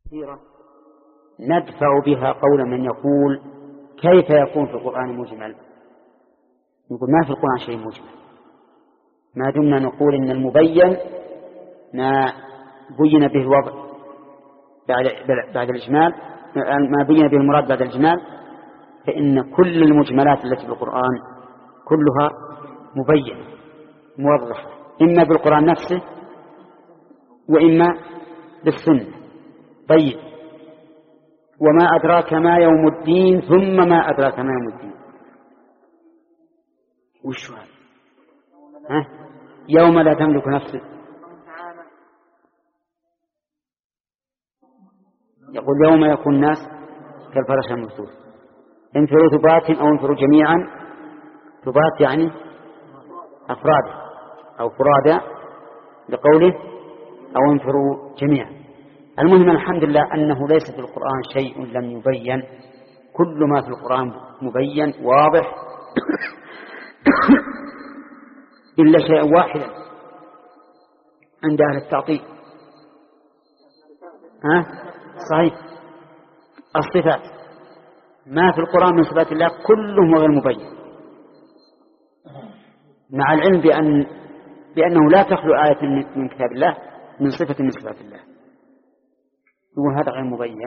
كثيرة ندفع بها قول من يقول كيف يكون في القرآن مجمل؟ نقول ما في القرآن شيء مجمل ما دمنا نقول إن المبين ما بين به الوضع بعد الإجمال، ما بين به المراد بعد الإجمال، فإن كل المجملات التي في القرآن كلها مبينة موضحة، إما بالقرآن نفسه وإما بالسنة. طيب، وما أدراك ما يوم الدين، ثم ما أدراك ما يوم الدين. وش هذا؟ يوم لا تملك نفسه، يقول يوم يكون الناس كالفرش المبثوث، انفروا ثبات أو انفروا جميعا. ثبات يعني أفراد أو فرادى لقوله، أو انفروا جميعا. المهم الحمد لله أنه ليس في القرآن شيء لم يبين، كل ما في القرآن مبين واضح إلا شيء واحدا عند أهل التعطيل. صحيح، الصفات، ما في القرآن من صفات الله كله غير مبين، مع العلم بأنه لا تخلو آية من كتاب الله من صفة من صفات الله، وهذا غير مبين.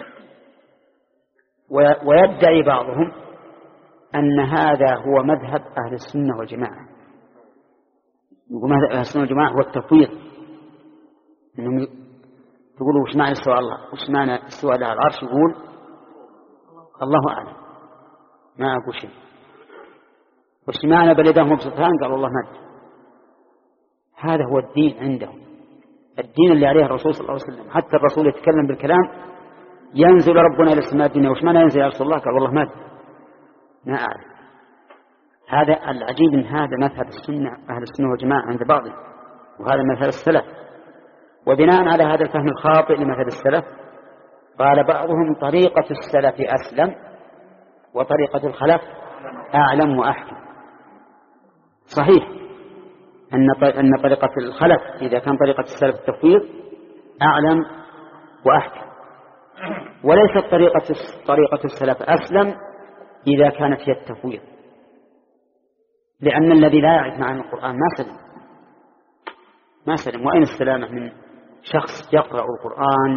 ويدعي بعضهم أن هذا هو مذهب أهل السنة والجماعة. يقول مذهب أهل السنة والجماعة هو التفويض، إنهم تقولوا وش معنى استواء الله، وش معنى استواء على العرش، يقول الله أعلم ما أقول شيء. وش معنى بل يداه مبسوطتان، قال الله مد. هذا هو الدين عندهم، الدين اللي عليه الرسول صلى الله عليه وسلم. حتى الرسول يتكلم بالكلام، ينزل ربنا إلى السماء الدنيا، وش معنى ينزل يا رسول الله؟ قال والله مد ما أعلم. هذا العجيب، إن هذا مذهب السنة أهل السنة والجماعة عند بعضهم، وهذا مذهب السلف. وبناء على هذا الفهم الخاطئ لمذهب السلف، قال بعضهم طريقة السلف أسلم وطريقة الخلف أعلم وأحكم. صحيح أن طريقة الخلف إذا كان طريقة السلف التفويض أعلم وأحكم، وليست طريقة السلف أسلم إذا كانت هي التفويض، لأن الذي لا يعرف معنى القرآن ما سلم. وأين السلامة من شخص يقرأ القرآن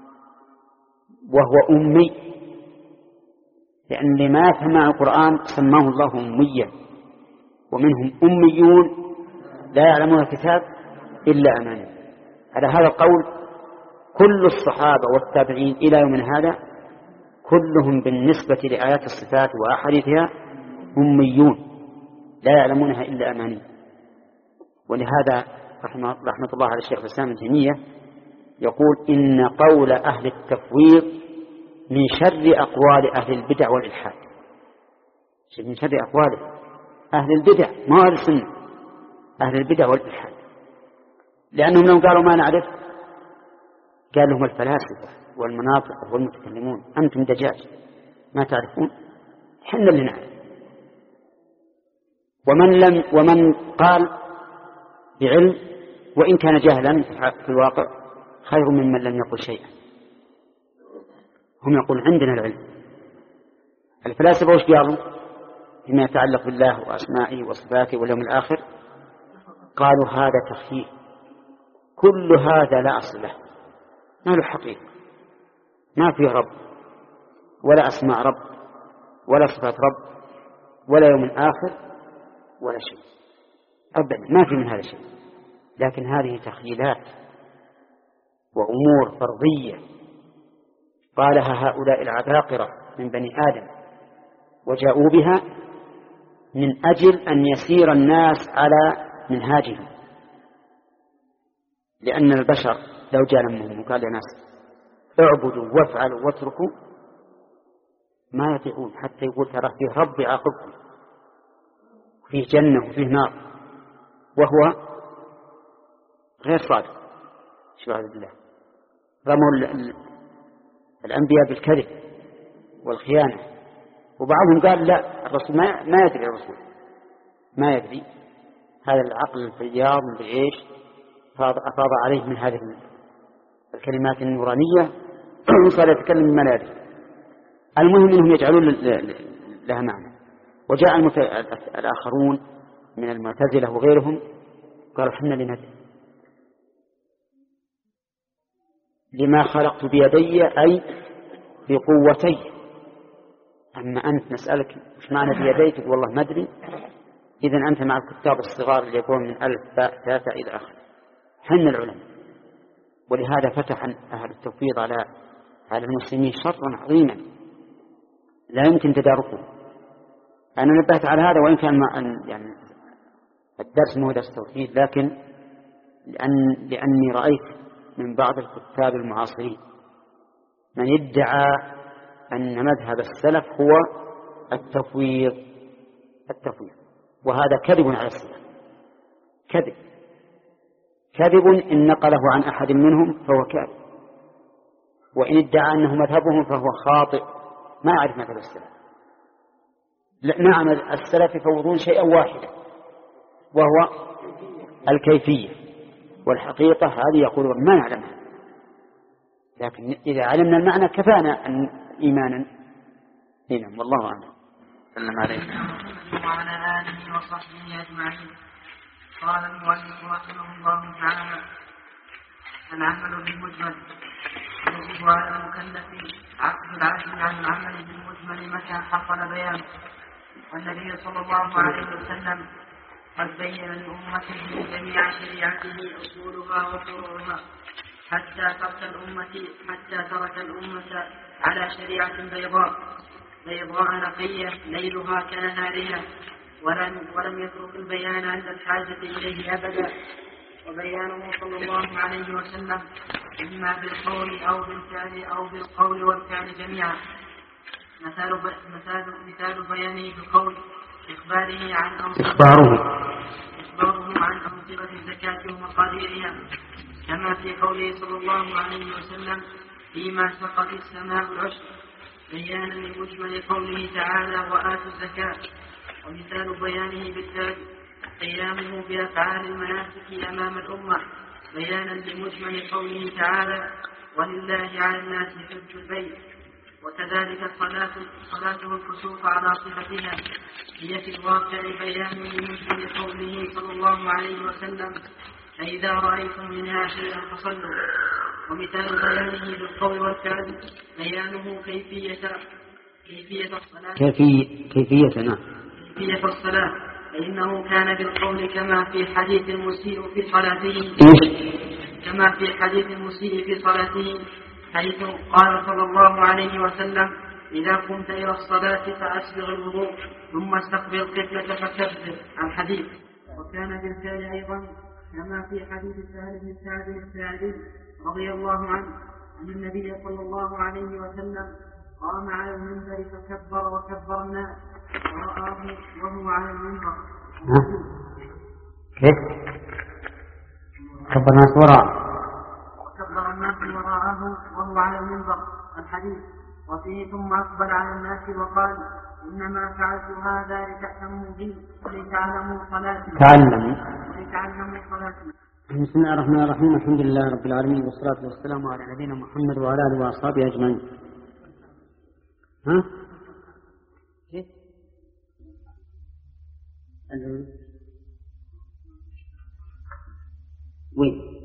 وهو أمي؟ لأن لما سمع القرآن سماه الله أميا، ومنهم أميون لا يعلمون الكتاب إلا أماني. على هذا القول كل الصحابة والتابعين إلى يوم هذا كلهم بالنسبة لآيات الصفات وأحاديثها أميون لا يعلمونها إلا أماني. ولهذا رحمة الله على الشيخ الإسلام ابن تيمية يقول إن قول أهل التفويض من شر أقوال أهل البدع والإلحاد. من شر أقوال أهل البدع، ما أهل السنة، أهل البدع والإلحاد، لأنهم لو قالوا ما نعرف قال لهم الفلاسفة والمناطق والمتكلمون أنتم دجاج ما تعرفون، حنا اللي نعرف. ومن قال بعلم وإن كان جهلا في الواقع خير ممن لم يقل شيئا. هم يقول عندنا العلم. الفلاسفة وش قالوا فيما يتعلق بالله وأسمائه وصفاته واليوم الآخر؟ قالوا هذا تخييل، كل هذا لا أصل له، ما له حقيقة، ما فيه رب ولا أسماء رب ولا صفات رب ولا يوم الآخر ولا شيء أبدا، ما في من هذا شيء. لكن هذه تخيلات وأمور فرضية قالها هؤلاء العباقرة من بني آدم، وجاءوا بها من أجل أن يسير الناس على منهاجهم. لأن البشر لو جاء لهم وقال للناس اعبدوا وافعلوا واتركوا ما يطيعون، حتى يقول ترى فيه رب يعاقبكم، فيه جنة وفيه نار، وهو غير صادق. شهادة الله رموا الأنبياء بالكذب والخيانة. وبعضهم قال لا، الرسول ما يدري، الرسول ما يدري. هذا العقل الفياض بالعيش أفاض عليه من هذه الكلمات النورانية صار يتكلم بما لا يدري. المهم أنهم يجعلون لها معنى. وجاء الآخرون من المعتزلة وغيرهم قالوا حنا لندري لما خلقت بيدي أي بقوتي. أما أنت نسألك مش معنى بيدي تقول والله ما أدري، إذن أنت مع الكتاب الصغار اللي يكون من ألف باء ثلاثة إلى آخر حنا العلماء. ولهذا فتح أهل التفويض على المسلمين شرا عظيما لا يمكن تداركه. أنا نبهت على هذا وإن كان يعني الدرس مو درس توحيد، لكن لأني رأيت من بعض الكتاب المعاصرين من يدعى أن مذهب السلف هو التفويض، وهذا كذب على السلف، كذب إن نقله عن أحد منهم فهو كاذب، وإن ادعى أنه مذهبهم فهو خاطئ ما يعرف مذهب السلف. نعم السلف يفوضون شيئا واحدا وهو الكيفية، والحقيقة هذه يقولون ما نعلمها، لكن إذا علمنا المعنى كفانا أن إيمانا. نعم والله أعلم. سلم عليكم وعلى آله وصحبه أجمعين. قال المؤلف رحمه الله تعالى: العمل بالمجمل. يجب على المكلف عقد العزم عن العمل بالمجمل متى حصل بيانه. والنبي صلى الله عليه وسلم قد بين لأمته جميع شريعته أصولها وفروعها حتى ترك الأمة على شريعة بيضاء نقية ليلها كنهارها، ولم يترك البيان عند الحاجة إليه أبدا. وبيانه صلى الله عليه وسلم إما بالقول أو بالفعل أو بالقول والفعل جميعا. مثال بيانه بالقول إخباره عن أنصبة الزكاة ومقاديرها، كما في قوله صلى الله عليه وسلم: فيما سقط السماء العشر، بيانا لمجمل قوله تعالى: وآتوا الزكاة. ومثال بيانه بالفعل قيامه بأفعال المناسك أمام الأمة، بيانا لمجمل قوله تعالى: ولله على الناس حج البيت. وكذلك صلاته الكسوف على صفتها، هي في الواقع بيان لمجمل قوله صلى الله عليه وسلم: فإذا رأيتم منها شيئا فصلوا. ومثال بيانه بالقول والفعل بيانه كيفية الصلاة. كيفية الصلاة، فإنه كان بالقول كما في حديث المسيء في صلاته حيث قال صلى الله عليه وسلم: إذا قمت إلى الصلاة فأسبغ الوضوء ثم استقبل القبلة فكبر. الحديث. وكان بالفعل أيضا كما في حديث سهل بن سعد الساعدي رضي الله عنه أن النبي صلى الله عليه وسلم قام على المنبر فكبر وكبر الناس ورآه وهو على المنبر. كيف؟ كبر الناس وراءه وهو على المنبر. الحديث. وفيه ثم أقبل على الناس وقال: إنما فعلت هذا لتأتموا بي ولتعلموا صلاتي. بسم الله الرحمن الرحيم. الحمد لله رب العالمين، والصلاة والسلام على نبينا محمد وعلى آله وأصحابه أجمعين. وين؟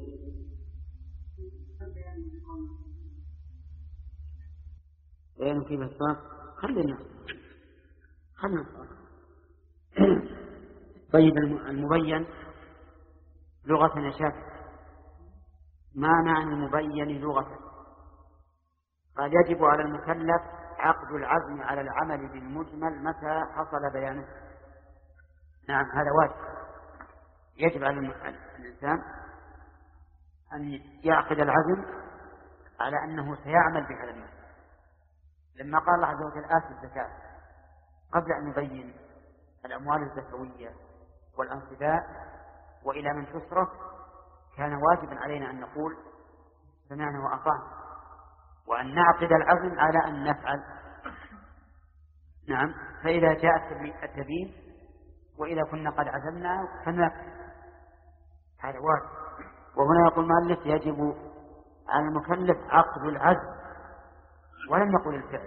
بيان في الصلاة. خلنا طيب. المبين لغة يا شاف، ما معنى المبين لغة؟ قال: يجب على المكلف عقد العزم على العمل بالمجمل متى حصل بيانه. نعم هذا واجب، يجب على الإنسان أن يعقد العزم على أنه سيعمل بهذا المجمل. لما قال الله عز وجل: آتوا الزكاة، قبل أن يبين الأموال الزكوية والأنصباء وإلى من تصرف، كان واجبا علينا أن نقول سمعنا وأطعنا، وأن نعقد العزم على أن نفعل. نعم. فإذا جاء التبيين وإذا كنا قد عزمنا فنفعل، هذا واجب. وهنا يقول المؤلف: يجب على المكلف عقد العزم ولم يقل الفعل.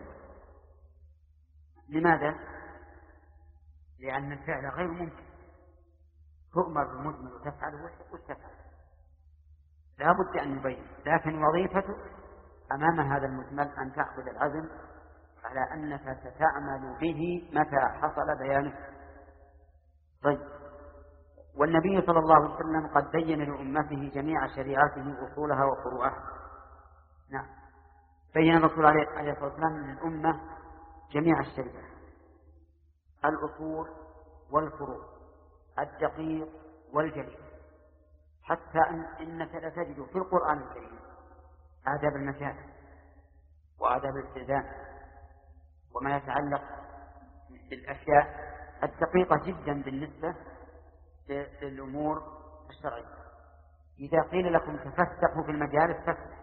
لماذا؟ لأن الفعل غير ممكن، تؤمر بالمجمل وتفعله وتفعل، لا بد أن يبين. لكن وظيفته أمام هذا المجمل أن تأخذ العزم على أنك ستعمل به متى حصل بيانه. طيب، والنبي صلى الله عليه وسلم قد بين لأمته جميع شريعته أصولها وفروعها. نعم، بين الرسول عليه الصلاة والسلام للأمة جميع الشريعة، الأصول والفروع، الدقيق والجليل، حتى إنك لتجد في القرآن الكريم آداب المجالس وآداب الاستئذان وما يتعلق بالأشياء الدقيقة جدا بالنسبة للأمور الشرعية. إذا قيل لكم تفسحوا في المجالس فسحوا،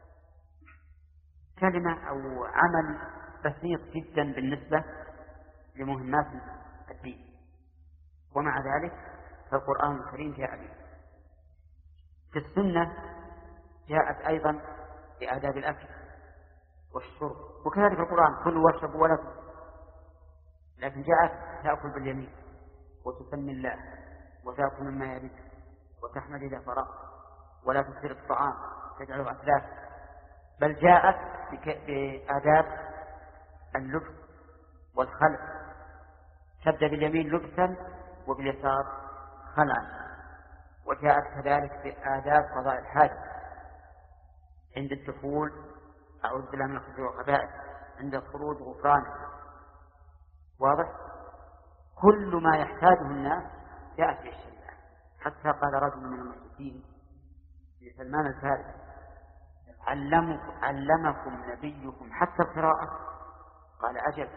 كلمة أو عمل بسيط جدا بالنسبة لمهمات الدين، ومع ذلك فالقرآن الكريم جاء به. في السنة جاءت أيضا بآداب الأكل والشرب، وكذلك القرآن كلوا واشربوا ولا تسرفوا، لكن جاءت تأكل باليمين وتسمي الله وتأكل مما يليك وتحمد إذا فرغت ولا تكثر الطعام تجعله أثلاث، بل جاءت بآداب اللبس والخلع، تبدأ باليمين لبسا وباليسار خلعا. وجاءت كذلك بآداب قضاء الحاجة، عند الدخول أعوذ بالله من الخبث والخبائث، عند الخروج غفرانه. واضح؟ كل ما يحتاجه الناس جاءت به الشريعة. حتى قال رجل من المشركين لسلمان الفارسي: علمكم نبيكم حتى القراءة؟ قال: أجل.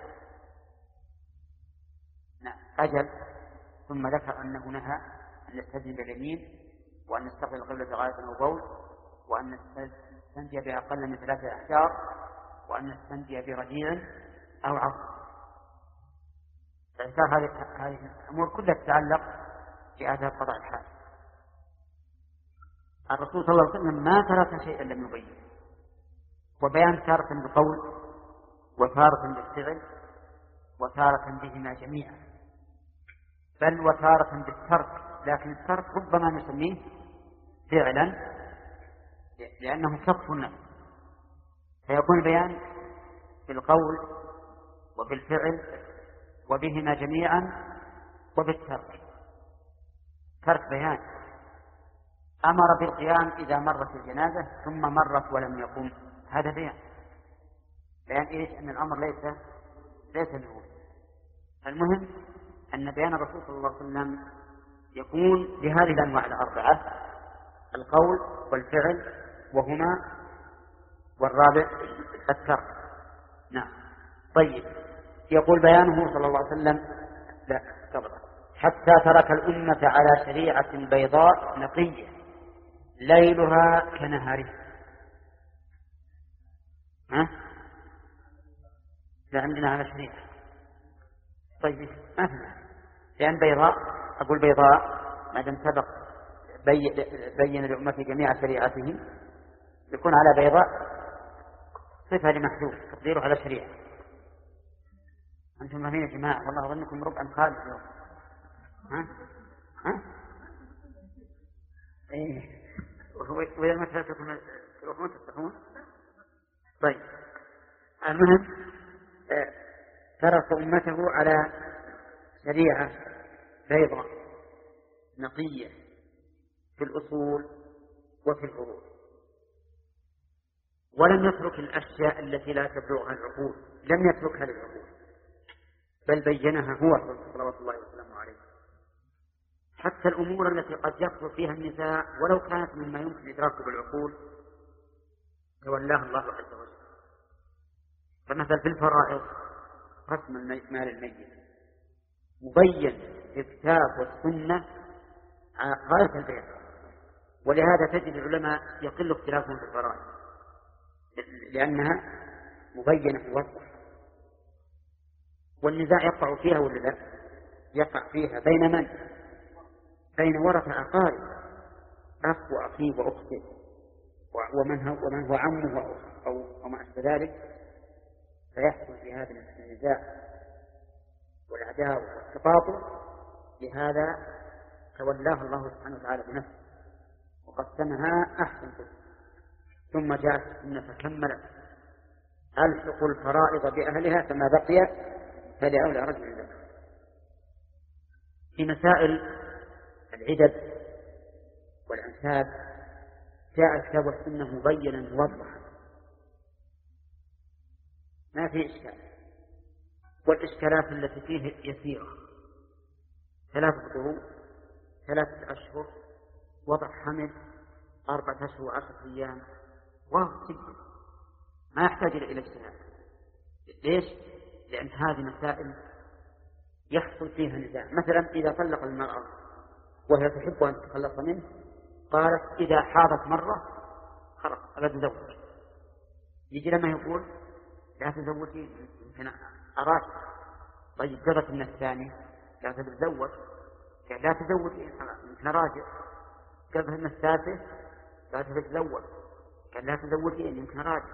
نعم أجل. ثم ذكر أنه نهى أن نستدين باليمين، وأن نستقبل القبلة غاية أو بول، وأن نستنجي بأقل من 3 أحجار، وأن نستنجي برجيع أو عصر. فإنكار هذه الأمور كلها تتعلق بآداب قضاء الحاجة. الرسول صلى الله عليه وسلم ما ترك شيئا لم يبين، وبيان تارة بالقول وتارة بالفعل وتارة بهما جميعا، بل وتارة بالترك، لكن الترك ربما نسميه فعلا لأنه كف النفس، فيكون البيان بالقول وبالفعل وبهما جميعا وبالترك. ترك بيان، أمر بالقيام إذا مرت الجنازة ثم مرت ولم يقم، هذا بيان. بيان إيش؟ أن الأمر ليس له. المهم أن بيان الرسول صلى الله عليه وسلم يكون بهذه الأنواع الأربعة: القول والفعل وهما، والرابع الترك. نعم. طيب، يقول بيانه صلى الله عليه وسلم لا قبل حتى ترك الأمة على شريعة بيضاء نقية ليلها كنهارها. لا عندنا على شريعة. طيب ما في، لأن بيضاء، أقول بيضاء ما دام سبق بين لأمة جميع شريعته، يكون على بيضاء صفة لمحذوف تقديره على شريعة. أنتم فاهمين يا جماعة؟ والله أظنكم ربعا خالد اليوم. إيه، وإذا ما تفكرون تروحون تستحون. طيب، المهم ترك أمته على شريعة بيضاء نقية في الأصول وفي الفروع، ولم يترك الأشياء التي لا تبلغها العقول، لم يتركها للعقول، بل بينها هو صلوات الله وسلامه عليه. حتى الأمور التي قد يكثر فيها النزاع ولو كانت مما يمكن إدراكه بالعقول تولاها الله عز وجل. فمثلا في الفرائض قسم مال الميت مبين في الكتاب والسنة غاية البيان، ولهذا تجد العلماء يقل اختلافهم في الفرائض لأنها مبينة وواضحة، والنزاع يقع فيها ولا لا؟ يقع فيها بين من؟ بين ورثة أقارب، أخ وأخيه وأخته ومن هو عمه أو ما أشبه ذلك، فيحصل في هذا النزاع والعداوة والتقاطع. لهذا تولاه الله سبحانه وتعالى بنفسه وقسمها أحسن قسم. ثم جاءت السنة فكملت: ألحقوا الفرائض بأهلها فما بقي فلأولى رجل ذكر. في مسائل العدد والأنساب جاء الكتاب والسنة مبينا موضحا، ما في إشكال. والإشكالات التي فيه يسيرة: 3 قروء، 3 أشهر، وضع حمل 4 أشهر و10 أيام، واضح جدا ما يحتاج إلى اجتهاد. ليش؟ لأن هذه مسائل يحصل فيها نزاع. مثلا إذا طلق المرأة وهي تحب أن تتخلص منه، قالت إذا حاضت مرة خلاص أبد تزوج. يجي لما يقول لا تزوجي يمكن أراك. طيب قضت من الثاني لا تتزوج، قال لا تزوجي يمكن أراجع. قضت من الثالث لا تتزوج، قال لا تزوجي يمكن أراجع.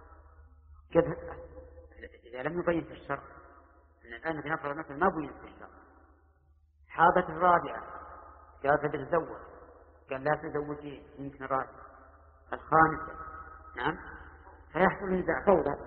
إذا لم يبين في الشرع، أن الآن بنفر مثلا ما بين في الشرع، حاضت الرابعة قال تتزوج، قال لا تزوجي يمكن أراجع. الخامسة نعم، فيحصل نزاع فوضى.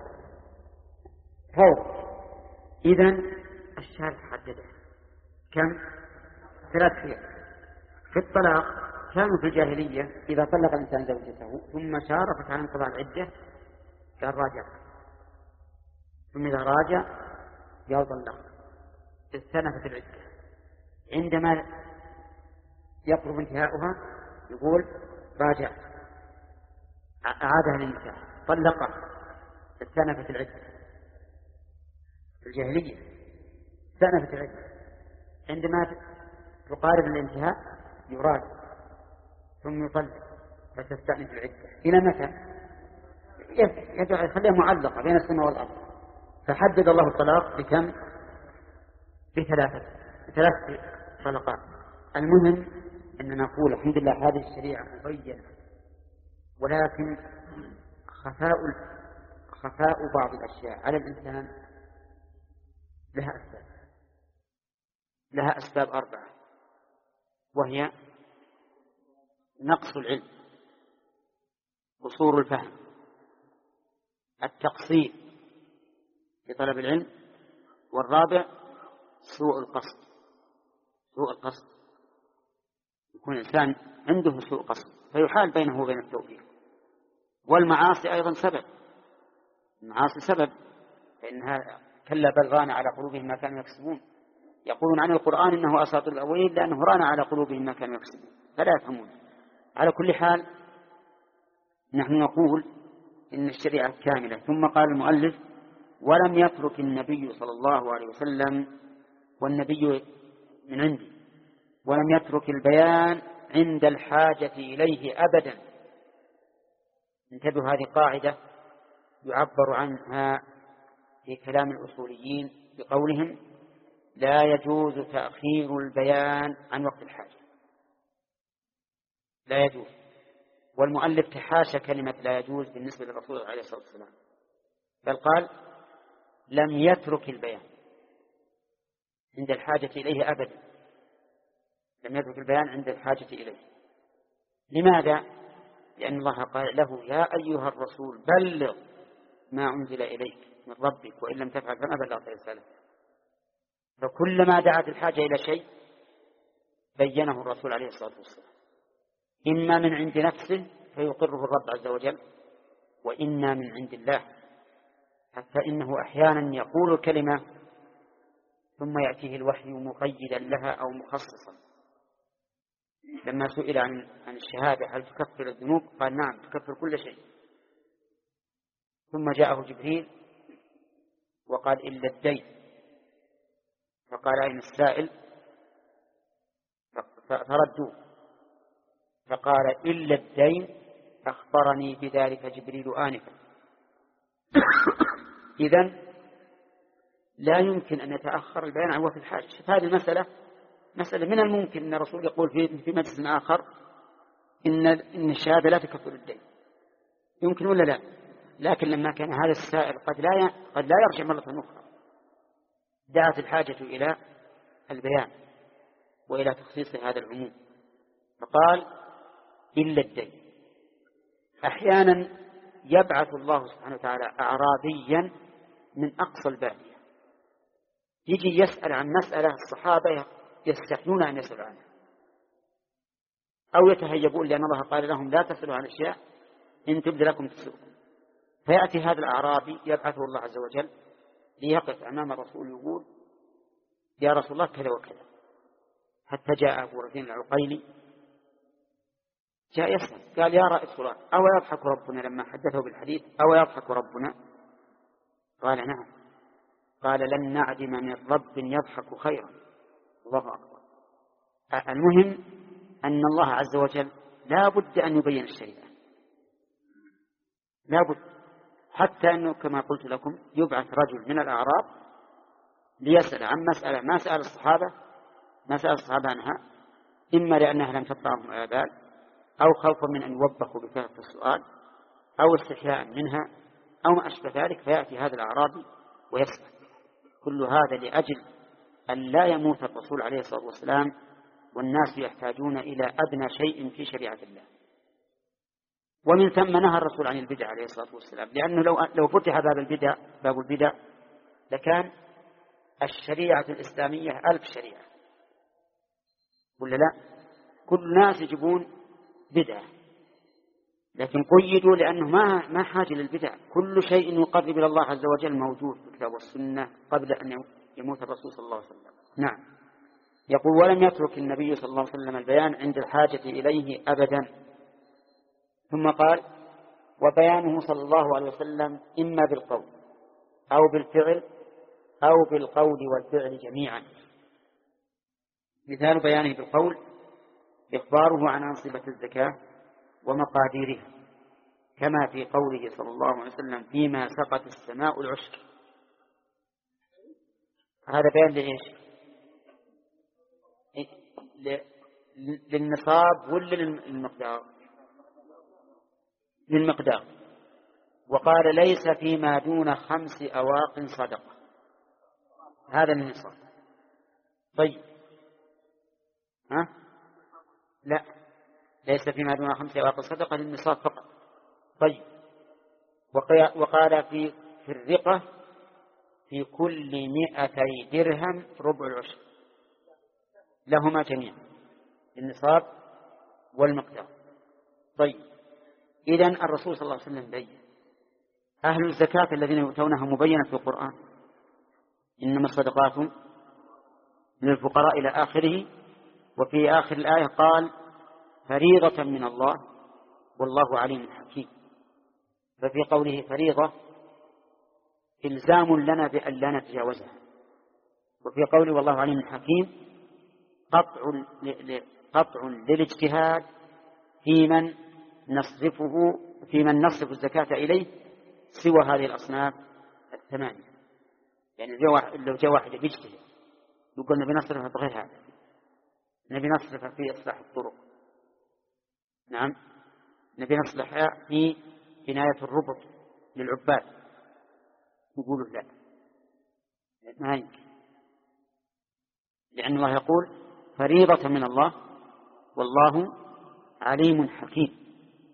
إذن الشارع حدده كم؟ 3 حيل. في الطلاق كانوا في الجاهلية إذا طلق الإنسان زوجته ثم شارفت على انقضاء العدة قال راجع، ثم إذا راجع قال طلق، استنفت العدة. عندما يقرب انتهاؤها يقول راجع، أعادها للنكاح، طلقها، استنفت العدة. في الجاهلية استنفت العدة. عندما تقارب الانتهاء يراجع ثم يطلق فتستأنف العدة. إلى متى؟ يخليها معلقة بين السماء والأرض. فحدد الله الطلاق بكم؟ ب3 طلقات. المهم أن نقول الحمد لله هذه الشريعة مبينة، ولكن خفاء بعض الأشياء على الإنسان لها أسباب 4، وهي نقص العلم، قصور الفهم، التقصير في طلب العلم، والرابع سوء القصد. يكون الإنسان عنده سوء قصد فيحال بينه وبين التوفيق. والمعاصي أيضا سبب، المعاصي سبب، فإنها كلا بل ران على قلوبهم ما كانوا يكسبون. يقولون عن القرآن إنه أساطير الأولين لأنه ران على قلوبهم ما كانوا يكسبون فلا يفهمون. على كل حال نحن نقول إن الشريعة كاملة. ثم قال المؤلف: ولم يترك النبي صلى الله عليه وسلم، والنبي من عندي، ولم يترك البيان عند الحاجة إليه أبدا. انتبهوا، هذه قاعدة يعبر عنها في كلام الأصوليين بقولهم: لا يجوز تأخير البيان عن وقت الحاجة، لا يجوز. والمؤلف تحاشى كلمة لا يجوز بالنسبة للرسول عليه الصلاة والسلام، بل قال: لم يترك البيان عند الحاجة إليه أبدا، لم يترك البيان عند الحاجة إليه. لماذا؟ لأن الله قال له: يا أيها الرسول بلغ ما أنزل إليك من ربك وإن لم تفعل فما بلغت رسالته. فكلما دعت الحاجة إلى شيء بينه الرسول عليه الصلاة والسلام، إما من عند نفسه فيقره الرب عز وجل، وإنا من عند الله. حتى إنه أحيانا يقول الكلمة ثم يأتيه الوحي مقيدا لها أو مخصصا. لما سئل عن الشهادة هل تكفر الذنوب؟ قال: نعم تكفر كل شيء. ثم جاءه جبريل وقال: إلا الدين. فقال: أين السائل؟ فردوه، فقال: إلا الدين أخبرني بذلك جبريل آنفا. إذن لا يمكن أن يتأخر البيان عن وقت الحاجة. هذه المسألة مسألة من الممكن أن الرسول يقول في مجلس آخر إن الشهادة لا تكفر الدين، يمكن ولا لا؟ لكن لما كان هذا السائل قد لا يرجع مرة أخرى دعت الحاجة إلى البيان وإلى تخصيص هذا العموم، فقال إلا الدين. أحيانا يبعث الله سبحانه وتعالى أعرابيا من أقصى البادية يجي يسأل عن مسألة الصحابة يستحيون أن يسألوا عنها أو يتهيبون، لأن الله قال لهم لا تسألوا عن أشياء إن تبد لكم تسؤكم. فيأتي هذا الأعرابي يبعثه الله عز وجل ليقف أمام الرسول يقول يا رسول الله كذا وكذا، حتى جاء أبو رزين العقيلي جاء يسأل قال يا رائد فلان أو يضحك ربنا لما حدثه بالحديث أو يضحك ربنا؟ قال نعم. قال لن نعدم من رب يضحك خيرا. الله أكبر. المهم أن الله عز وجل لا بد أن يبين الشريعة، لا بد، حتى أنه كما قلت لكم يبعث رجل من الأعراب ليسأل عن مسألة ما سأل الصحابة عنها، إما لأنها لم تطرهم آبال أو خوفا من أن يوبخوا بكثرة السؤال أو استحياء منها أو ما أشبه ذلك، فيأتي هذا الأعرابي ويسأل. كل هذا لأجل أن لا يموت الرسول عليه الصلاة والسلام والناس يحتاجون إلى أدنى شيء في شريعة الله. ومن ثم نهى الرسول عن البدع عليه الصلاة والسلام، لأنه لو فتح باب البدع لكان الشريعة الإسلامية 1000 شريعة، ولا لا؟ كل الناس يجيبون بدعة، لكن قيدوا لأنه ما حاجة للبدع. كل شيء يقرب إلى الله عز وجل موجود في الكتاب والسنة قبل أن يموت الرسول صلى الله عليه وسلم. نعم. يقول ولم يترك النبي صلى الله عليه وسلم البيان عند الحاجة إليه أبدا. ثم قال وبيانه صلى الله عليه وسلم إما بالقول أو بالفعل أو بالقول والفعل جميعا. مثال بيانه بالقول إخباره عن أنصبة الزكاة ومقاديرها، كما في قوله صلى الله عليه وسلم فيما سقت السماء العشر. هذا بيان لإيش؟ للنصاب ولا للمقدار؟ للمقدار. وقال ليس فيما دون 5 أواق صدقة، هذا النصاب. طيب لا، ليس فيما دون 5 أواق صدقة للنصاب فقط. طيب وقال في الرقة في كل 200 درهم ربع العشر، لهما جميعا النصاب والمقدار. طيب إذن الرسول صلى الله عليه وسلم بين أهل الزكاة الذين يؤتونها مبينة في القرآن إنما الصدقات للفقراء إلى آخره. وفي آخر الآية قال فريضة من الله والله عليم حكيم. ففي قوله فريضة إلزام لنا بأن لا نتجاوزها، وفي قوله والله عليم حكيم قطع للاجتهاد في من نصرف الزكاة إليه سوى هذه الأصناف 8. يعني لو جاء واحد بيجتهد يقول نبي نصرفها بغير هذا، نبي نصرفها في إصلاح الطرق، نعم، نبي نصلحها في بناية الربط للعباد، يقولوا لا، ما يمكن، لأن الله يقول فريضة من الله والله عليم حكيم.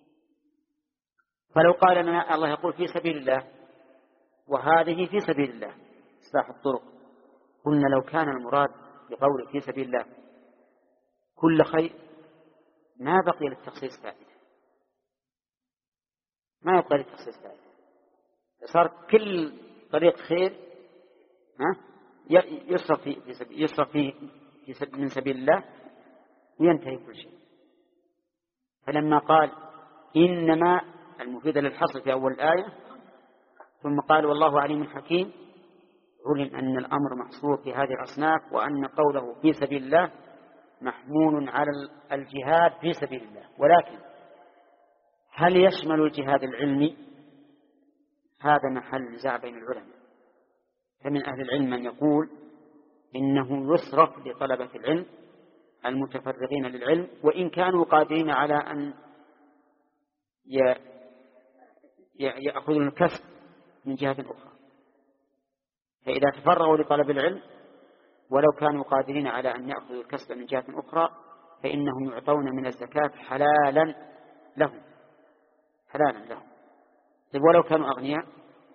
فلو قال لنا الله يقول في سبيل الله وهذه في سبيل الله إصلاح الطرق، قلنا لو كان المراد بقوله في سبيل الله كل خير ما بقي للتخصيص فائدة، ما يبقى للتخصيص فائدة، صار كل طريق خير يصرف من سبيل الله وينتهي كل شيء. فلما قال إنما المفيدة للحصر في أول الآية ثم قال والله عليم حكيم، علم أن الأمر محصور في هذه الأصناف، وأن قوله في سبيل الله محمول على الجهاد في سبيل الله. ولكن هل يشمل الجهاد العلمي؟ هذا محل نزاع بين العلماء. فمن أهل العلم من يقول إنه يصرف لطلبة العلم المتفرغين للعلم وإن كانوا قادرين على أن يأخذون الكسب من جهة أخرى. فإذا تفرغوا لطلب العلم ولو كانوا قادرين على أن يأخذوا الكسب من جهة أخرى فإنهم يعطون من الزكاة حلالا لهم. طيب ولو كانوا أغنياء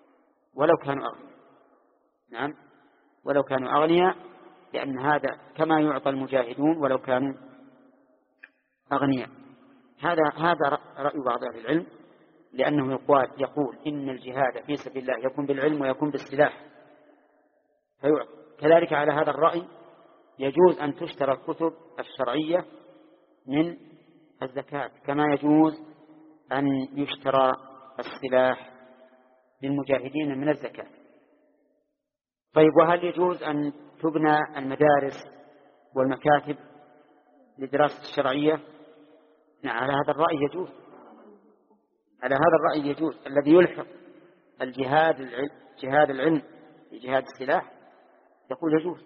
نعم، ولو كانوا أغنياء، لأن هذا كما يعطى المجاهدون ولو كانوا أغنياء. هذا رأي بعض أهل العلم، لأنه يقول إن الجهاد في سبيل الله يكون بالعلم ويكون بالسلاح فيعطى. كذلك على هذا الرأي يجوز أن تشترى الكتب الشرعية من الزكاة كما يجوز أن يشترى السلاح للمجاهدين من الزكاة. طيب وهل يجوز أن تبنى المدارس والمكاتب لدراسة الشرعية؟ نعم، على هذا الرأي يجوز. الذي يلحق جهاد العلم بجهاد السلاح يقول يجوز،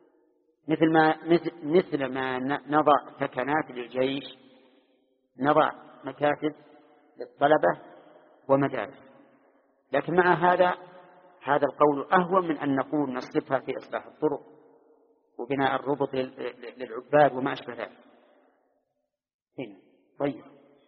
مثل ما نضع سكنات للجيش نضع مكاتب للطلبة ومدارس. لكن مع هذا القول أهون من أن نقول نصرفها في إصلاح الطرق وبناء الربط للعباد وما أشبه ذلك. طيب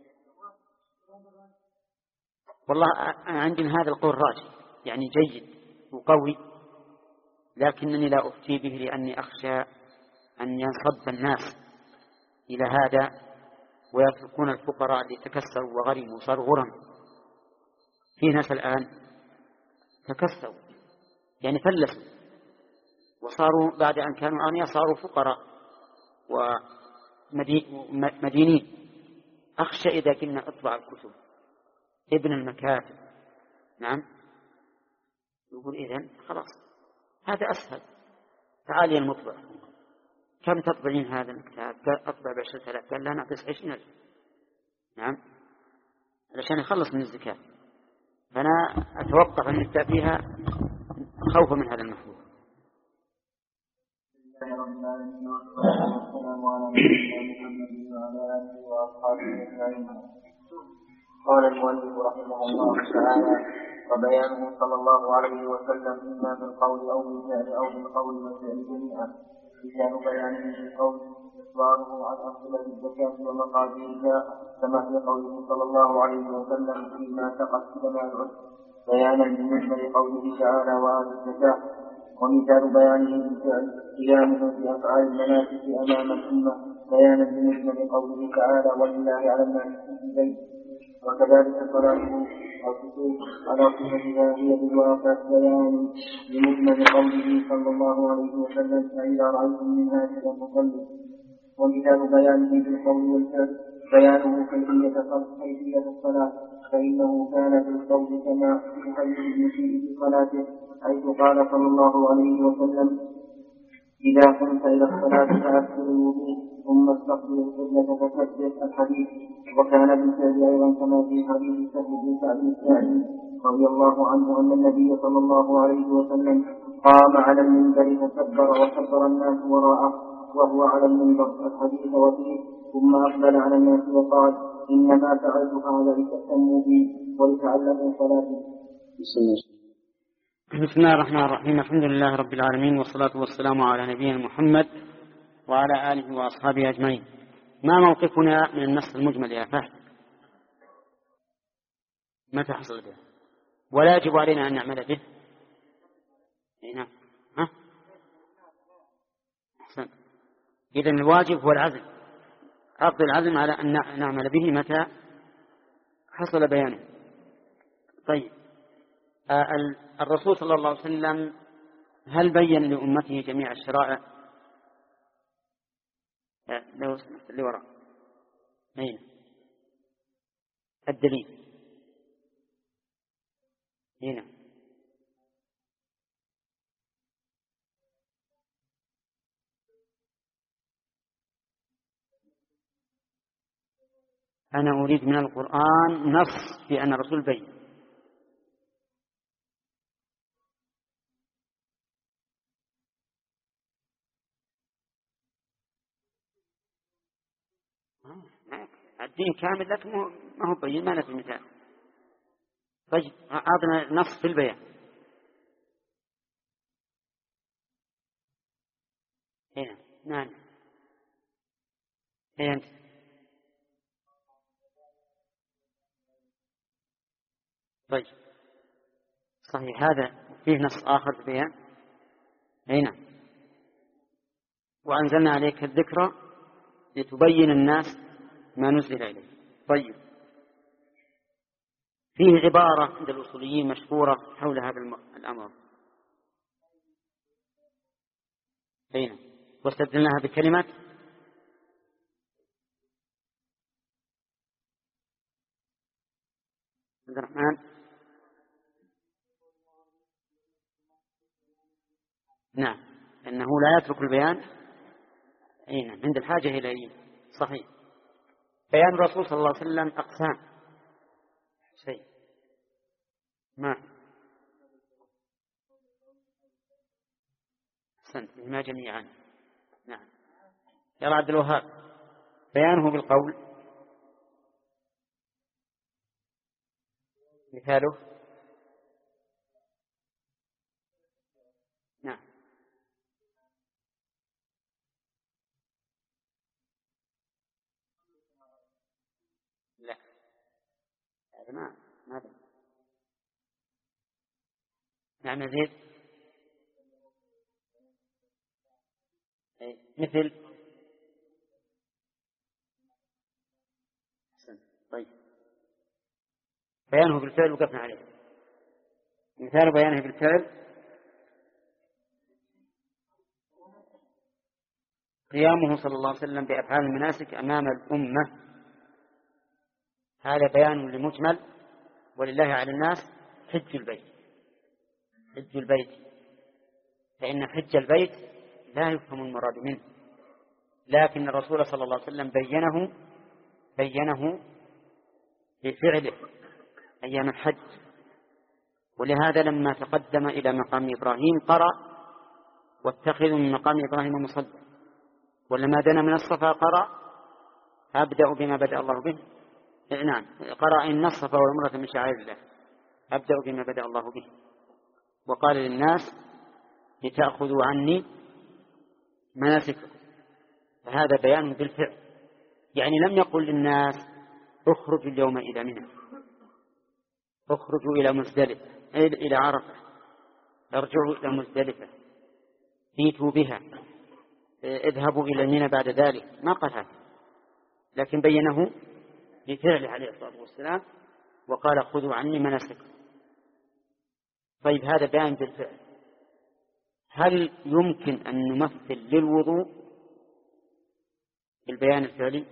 والله أنا عندي هذا القول راجح، يعني جيد وقوي، لكنني لا أفتي به لأني أخشى أن ينصب الناس إلى هذا ويتركون الفقراء اللي تكسروا وغرموا وصاروا غرم. في ناس الآن تكسروا يعني فلسوا وصاروا بعد أن كانوا أغنياء صاروا فقراء ومدينين. أخشى إذا كنا أطبع الكتب ابن المكاتب، نعم، يقول إذن خلاص هذا أسهل، تعالي المطبع كم تطبعين هذا الكتاب؟ أطبع ب10,000. قال لا ناقص 20,000. نعم، علشان يخلص من الزكاة. فأنا أتوقف أن نبدأ فيها خوفا من هذا المحظور. قال المؤلف رحمه الله تعالى: وبيانه صلى الله عليه وسلم إما بالقول أو بالفعل أو بالقول والفعل جميعا. بيان بيانه بالقول إخباره عن أصل الزكاة ومقاديرها كما في قوله صلى الله عليه وسلم فيما تقت دماء العسر، بيانا بالنسبة لقوله تعالى وآتوا الزكاة. ومثال بيانه بالفعل قيامه بأفعال المناسك أمام الأمة بيانا بالنسبة لقوله تعالى ولله على الناس حج البيت. وكذلك صلاته الكسوف على صفتها هي بالواقع بيان لمجمل قوله صلى الله عليه وسلم فإذا رأيتم من هذا فصلوا. ومثال بيانه بالقول والفعل بيانه كيفية الصلاة، فإنه كان في القول كما يحدث المسيء في صلاته، حيث قال صلى الله عليه وسلم إذا قمت إلى الصلاة فأكثر الوضوء ثم استقبل القبلة فكبر الحديث. وكان بالفعل أيضا كما في حديث سهل بن سعد الساعدي رضي الله عنه أن النبي صلى الله عليه وسلم قام على المنبر فكبر وكبر الناس وراءه وهو على المنبر الحديث وفيه ثم أقبل على الناس وقال إنما فعلت هذا لتأتموا بي ولتعلموا صلاتي. بسم الله الرحمن الرحيم. الحمد لله رب العالمين والصلاة والسلام على نبينا محمد وعلى آله وأصحابه أجمعين. ما موقفنا من النص المجمل يا فهد؟ متى حصل به؟ ولا يجب علينا أن نعمل به؟ نعم. إذن الواجب هو العزم، عقد العزم على أن نعمل به متى حصل بيانه. طيب الرسول صلى الله عليه وسلم هل بين لأمته جميع الشرائع؟ لو اللي وراء أين الدليل؟ هنا أنا أريد من القرآن نص في أن الرسول بين. الدين كامل لكن ما هو بين، ما نفي مثال. طيب أعطنا نص في البيان. هنا نعم. هنا أنت. طيب صحيح، هذا فيه نص آخر في البيان. هنا وأنزلنا عليك الذكر لتبين الناس ما نزل إليه. طيب فيه عبارة عند الأصوليين مشهورة حول هذا الأمر. هنا واستدلناها بكلمة عبد الرحمن. نعم، أنه لا يترك البيان عند الحاجة إليه. صحيح. بيان الرسول صلى الله عليه وسلم أقسام. شيء ما أحسنت بما جميعا. نعم. يا عبد الوهاب، بيانه بالقول مثاله. نعم. لا هذا ما نعم زيد. مثل. طيب بيانه بالفعل وقفنا عليه. مثال بيانه بالفعل قيامه صلى الله عليه وسلم بأفعال المناسك أمام الأمة. هذا بيان لمجمل ولله على الناس حج البيت. حج البيت، فإن حج البيت لا يفهم المراد منه، لكن الرسول صلى الله عليه وسلم بينه بفعله أيام الحج. ولهذا لما تقدم إلى مقام إبراهيم قرأ واتخذوا من مقام إبراهيم مصلى، ولما دنا من الصفا قرأ أبدأ بما بدأ الله به. نعم، قرأ إن الصفا والمروة من شعائر الله، أبدأ بما بدأ الله به. وقال للناس لتأخذوا عني مناسككم، فهذا بيان بالفعل. يعني لم يقل للناس اخرجوا اليوم إلى منى، اخرجوا إلى مزدلفة، إلى عرفة، ارجعوا إلى مزدلفة، بيتوا بها، اذهبوا إلى منى بعد ذلك. ما قال هذا، لكن بينه بفعله عليه الصلاة والسلام وقال خذوا عني مناسككم. طيب هذا بيان بالفعل. هل يمكن أن نمثل للوضوء بالبيان الفعلي؟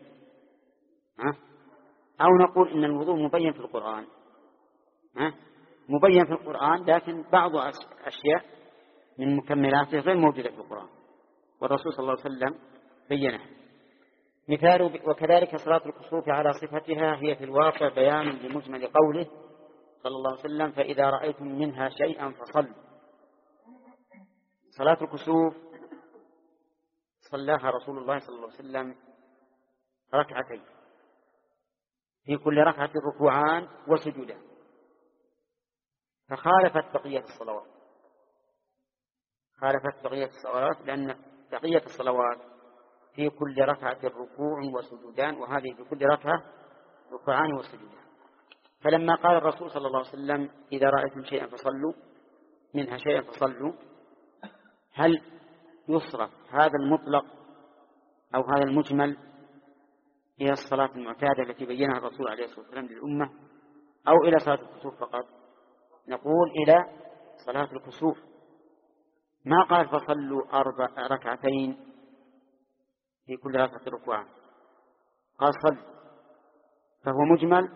أو نقول إن الوضوء مبين في القرآن؟ مبين في القرآن، لكن بعض أشياء من مكملاته غير موجودة في القرآن، والرسول صلى الله عليه وسلم بينها. مثال وكذلك صلاة الكسوف على صفتها هي في الواقع بيان لمجمل قوله صلى الله عليه وسلم فإذا رأيتم منها شيئا فصلوا. صلاة الكسوف صلاها رسول الله صلى الله عليه وسلم ركعتين، في كل ركعة ركوعان وسجودان، فخالفت بقية الصلوات. خالفت بقية الصلوات لأن بقية الصلوات في كل ركعة ركوع وسجودان، وهذه في كل ركعة ركوعان وسجودان. فلما قال الرسول صلى الله عليه وسلم إذا رأيتم شيئا فصلوا منها شيئا فصلوا، هل يصرف هذا المطلق أو هذا المجمل إلى الصلاة المعتادة التي بينها الرسول عليه الصلاة والسلام للأمة، أو إلى صلاة الكسوف فقط؟ نقول إلى صلاة الكسوف. ما قال فصلوا 4 ركعتين في كل ركعة ركوعا، قال صل، فهو مجمل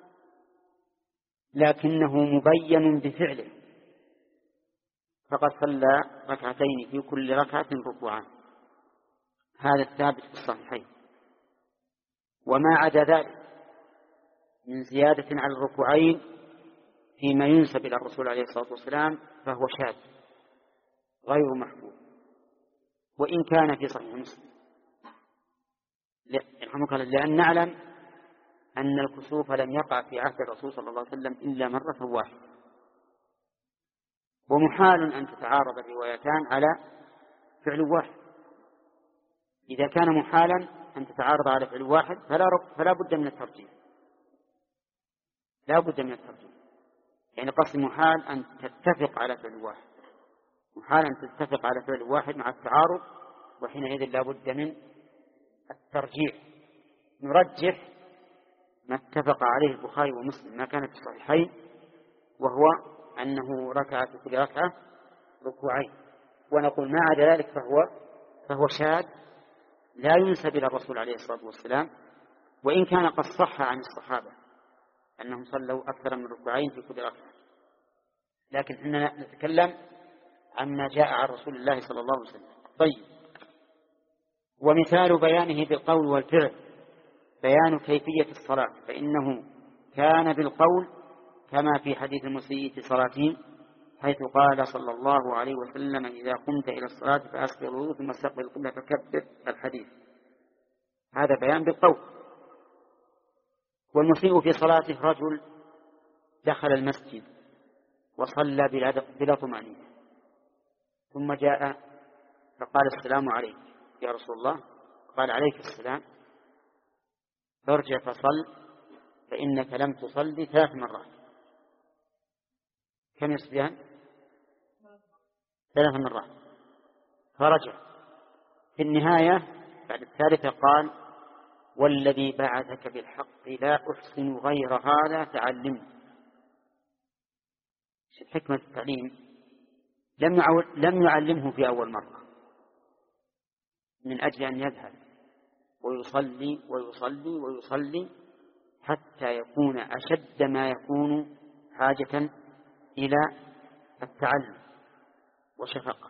لكنه مبين بفعله، فقد صلى ركعتين في كل ركعة ركوعا. هذا الثابت في الصحيحين. وما عدا ذلك من زيادة على الركوعين فيما ينسب إلى الرسول عليه الصلاة والسلام فهو شاذ غير محفوظ، وإن كان في صحيح مسلم. لأن نعلم أن الكسوف لم يقع في عهد الرسول صلى الله عليه وسلم إلا مرة واحدة، ومحال أن تتعارض الروايتان على فعل واحد. إذا كان محالا أن تتعارض على فعل واحد فلا بد من الترجيح، لا بد من الترجيح. يعني قصد محال أن تتفق على فعل واحد، محال أن تتفق على فعل واحد مع التعارض، وحينئذ لا بد من الترجيح. نرجح ما اتفق عليه البخاري ومسلم ما كان في الصحيحين، وهو أنه ركع في كل ركعة ركوعين، ونقول ما عدا ذلك فهو شاذ لا ينسب إلى الرسول عليه الصلاة والسلام، وإن كان قد صح عن الصحابة أنهم صلوا أكثر من ركوعين في كل ركعة، لكن إننا نتكلم عما جاء عن رسول الله صلى الله عليه وسلم. طيب، ومثال بيانه بالقول والفعل بيان كيفية الصلاة، فإنه كان بالقول كما في حديث المسيء في صلاتهم، حيث قال صلى الله عليه وسلم: إذا قمت إلى الصلاة فأسبغ الوضوء ثم استقبل القبلة فكبر. الحديث هذا بيان بالقول. والمسيء في صلاته رجل دخل المسجد وصلى بلا طمأنينة، ثم جاء فقال: السلام عليك يا رسول الله. قال: عليك السلام، فارجع فصل فإنك لم تصلي 3 مرات. كم يا سفيان؟ 3 مرات. فرجع في النهاية بعد الثالثة قال: والذي بعثك بالحق لا أحسن غير هذا تعلمني. حكمة التعليم لم يعلمه في أول مرة من أجل أن يذهب ويصلي ويصلي ويصلي حتى يكون أشد ما يكون حاجة إلى التعلم وشفقة،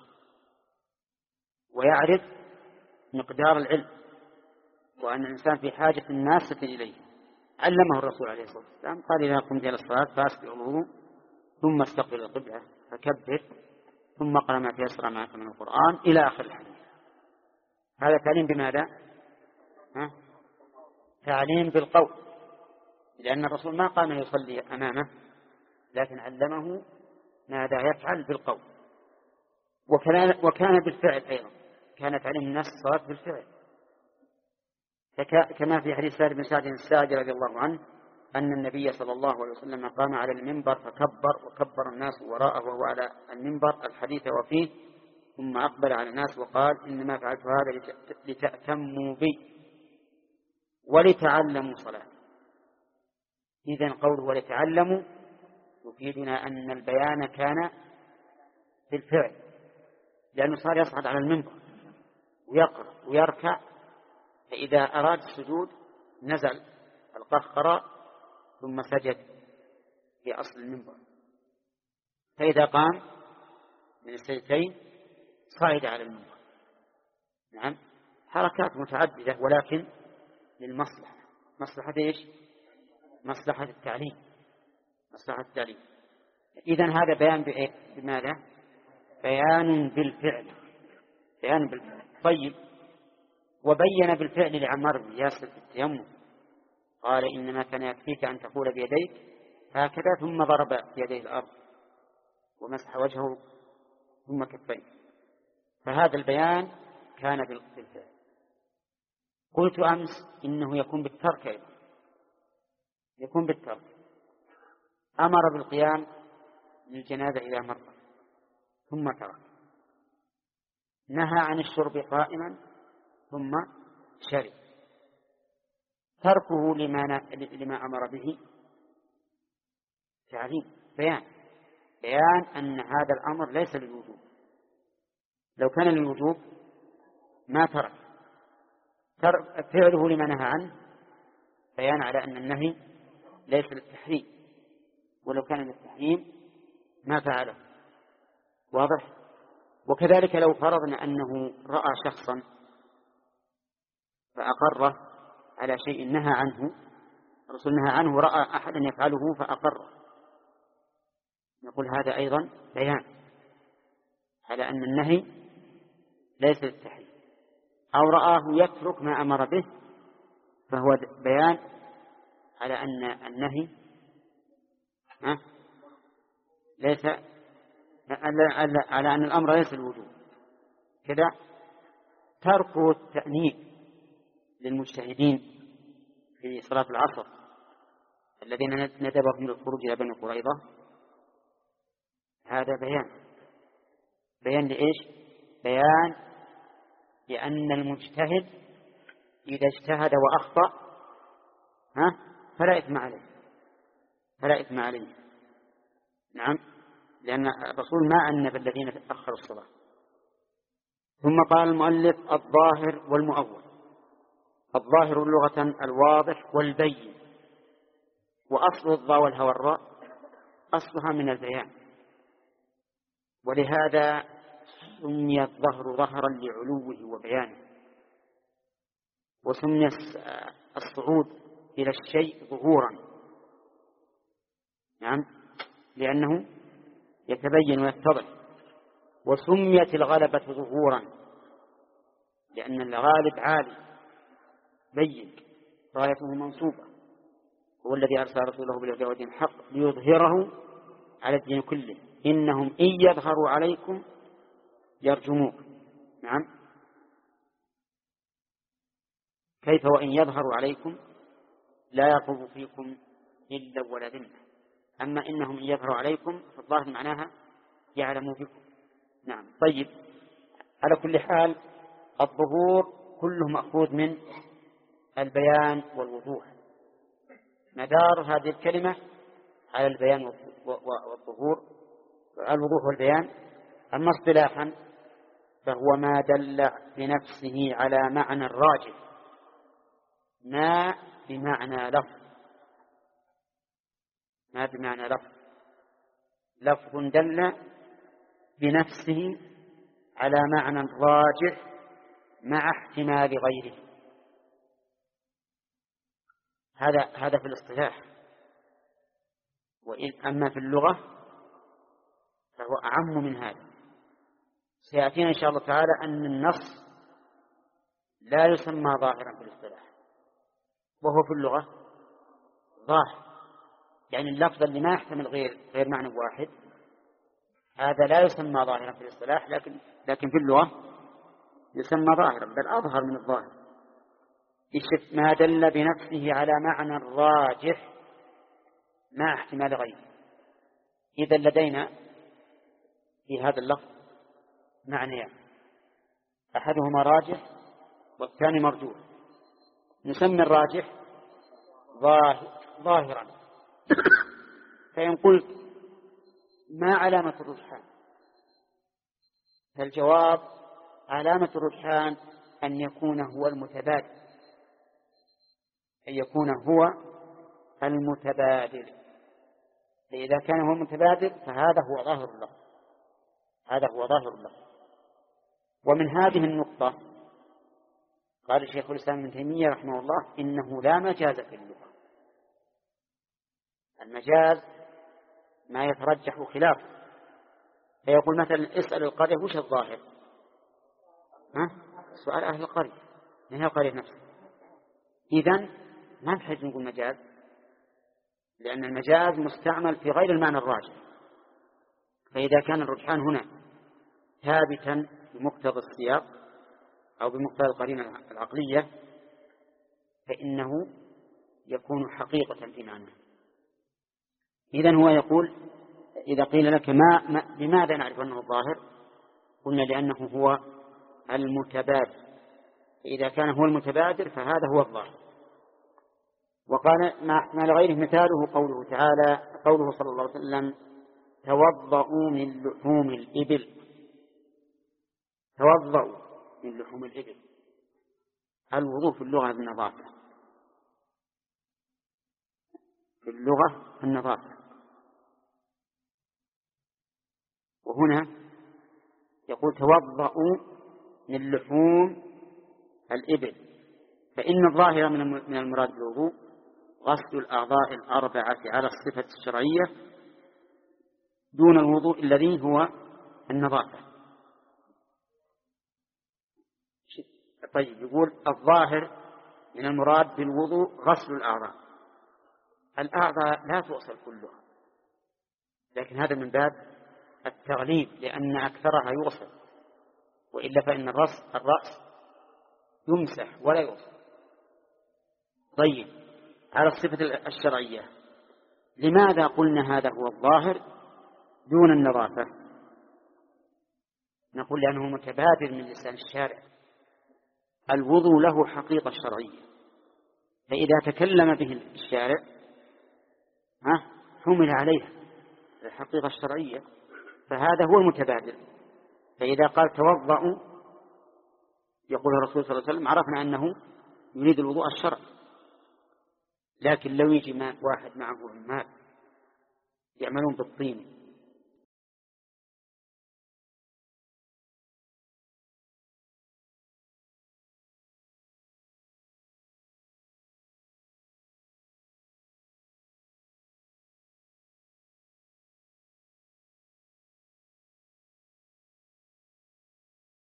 ويعرف مقدار العلم وأن الإنسان في حاجة ماسة إليه. علمه الرسول عليه الصلاة والسلام، قال: إذا قمت إلى الصلاة فأسبغ الوضوء ثم استقبل القبلة فكبر ثم اقرأ ما تيسر معك من القرآن إلى آخر الحديث. هذا تعليم بماذا؟ تعليم بالقول، لأن الرسول ما قام يصلي أمامه، لكن علمه ماذا يفعل بالقول. وكان بالفعل أيضا، كان تعليم الناس الصلاة بالفعل، كما في حديث سهل بن سعد الساعدي رضي الله عنه أن النبي صلى الله عليه وسلم قام على المنبر فكبر وكبر الناس وراءه وهو على المنبر الحديث وفيه، ثم أقبل على الناس وقال: إنما فعلت هذا لتأتموا بي ولتعلموا صلاة. إذن قوله ولتعلموا يفيدنا أن البيان كان بالفعل، لأنه صار يصعد على المنبر ويقرأ ويركع، فإذا أراد السجود نزل القهقرة ثم سجد في أصل المنبر، فإذا قام من السجدتين صعد على المنبر. نعم، حركات متعددة، ولكن للمصلحة. مصلحة إيش؟ مصلحة التعليم، مصلحة التعليم. إذن هذا بيان بماذا؟ بيان بالفعل، بيان بالفعل. طيب، وبين بالفعل لعمار بن ياسر في التيمم، قال: إنما كان يكفيك أن تقول بيديك هكذا ثم ضرب بيديه الأرض ومسح وجهه ثم كفيه. فهذا البيان كان بالفعل. قلت أمس إنه يكون بالترك أيضا، يكون بالترك. أمر بالقيام للجنازة إذا مر ثم ترك، نهى عن الشرب قائما ثم شرب. تركه لما أمر به تعليم، بيان أن هذا الأمر ليس للوجوب. لو كان للوجوب ما ترك. فعله لما نهى عنه بيان على أن النهي ليس للتحريم، ولو كان للتحريم ما فعله. واضح؟ وكذلك لو فرضنا أنه رأى شخصا فأقره على شيء نهى عنه، الرسول نهى عنه، ورأى أحدا يفعله فأقره، نقول هذا أيضا بيان على أن النهي ليس للتحريم. أو رآه يترك ما أمر به، فهو بيان على أن النهي ليس على أن الأمر ليس الوجوب كذا. ترك التأنيب للمجتهدين في صلاة العصر الذين ندبهم للخروج إلى بني قريظة، هذا بيان لإيش؟ بيان لأن المجتهد إذا اجتهد وأخطأ فلا إثم عليه. نعم، لأن الرسول ما أنب الذين أخروا الصلاة. ثم قال المؤلف الظاهر والمؤول. الظاهر لغة الواضح والبين، وأصل الضاء والهاء والراء أصلها من البيان، ولهذا سمي الظهر ظهرا لعلوه وبيانه، وسمي الصعود إلى الشيء ظهورا، نعم، لأنه يتبين ويتضح. وسميت الغلبة ظهورا لأن الغالب عالي بين رايته منصوبة، هو الذي أرسل رسوله بالهدى ودين الحق ليظهره على الدين كله. إنهم إن يظهروا عليكم يرجموك. نعم، كيف وإن يظهروا عليكم لا يرقب فيكم إلا ولا ذمة. أما إنهم إن يظهروا عليكم فالظاهر معناها يعلموا بكم. نعم. طيب، على كل حال الظهور كله مأخوذ من البيان والوضوح، مدار هذه الكلمة على البيان والظهور، الوضوح والبيان. أما اصطلاحا فهو ما دل بنفسه على معنى الراجح، ما بمعنى لفظ، ما بمعنى لفظ دل بنفسه على معنى راجح مع احتمال غيره. هذا في الاصطلاح. أما في اللغة فهو أعم من هذا. سيأتينا إن شاء الله تعالى أن النص لا يسمى ظاهرا في الاصطلاح، وهو في اللغة ظاهر، يعني اللفظ اللي ما يحتمل غير معنى واحد هذا لا يسمى ظاهرا في الاصطلاح، لكن في اللغة يسمى ظاهرا، بل أظهر من الظاهر. ما دل بنفسه على معنى الراجح مع احتمال غيره. إذا لدينا في هذا اللفظ معنيان، أحدهما راجح والثاني مرجوح. نسمي الراجح ظاهرا. فإن قلت ما علامة الرجحان؟ فالجواب علامة الرجحان أن يكون هو المتبادل، أن يكون هو المتبادل. فإذا كان هو المتبادل فهذا هو ظاهر الله، هذا هو ظاهر الله. ومن هذه النقطة قال الشيخ الإسلام ابن تيمية رحمه الله إنه لا مجاز في اللغة. المجاز ما يترجح خلافه، فيقول مثلا اسأل القرية وش الظاهر؟ سؤال أهل القرية، من هي القرية نفسها. إذن ما نحتاج نقول مجاز، لأن المجاز مستعمل في غير المعنى الراجح. فإذا كان الرجحان هنا ثابتا بمقتضى السياق أو بمقتضى القرينة العقلية فإنه يكون حقيقة في معناه. إذن هو يقول إذا قيل لك بماذا نعرف أنه الظاهر؟ قلنا لأنه هو المتبادل. إذا كان هو المتبادل فهذا هو الظاهر. وقال ما لغيره مثاله قوله تعالى، قوله صلى الله عليه وسلم توضؤوا من لحوم الإبل. توضؤوا من لحوم الإبل. الوضوء في اللغة النظافة، في اللغة النظافة. وهنا يقول توضؤوا من لحوم الإبل، فإن الظاهر من المراد بالوضوء غسل الأعضاء الأربعة على الصفة الشرعية دون الوضوء الذي هو النظافة. طيب، يقول الظاهر من المراد بالوضوء غسل الأعضاء، الأعضاء لا تغسل كلها، لكن هذا من باب التغليب لأن أكثرها يغسل، وإلا فإن الرأس يمسح ولا يغسل. طيب، على الصفة الشرعية لماذا قلنا هذا هو الظاهر دون النظافة؟ نقول لأنه متبادر من لسان الشارع. الوضوء له حقيقة شرعية، فإذا تكلم به الشارع حمل عليها الحقيقة الشرعية، فهذا هو المتبادر. فإذا قال توضأوا يقول الرسول صلى الله عليه وسلم عرفنا أنه يريد الوضوء الشرعي. لكن لو يجي واحد معه عمال يعملون بالطين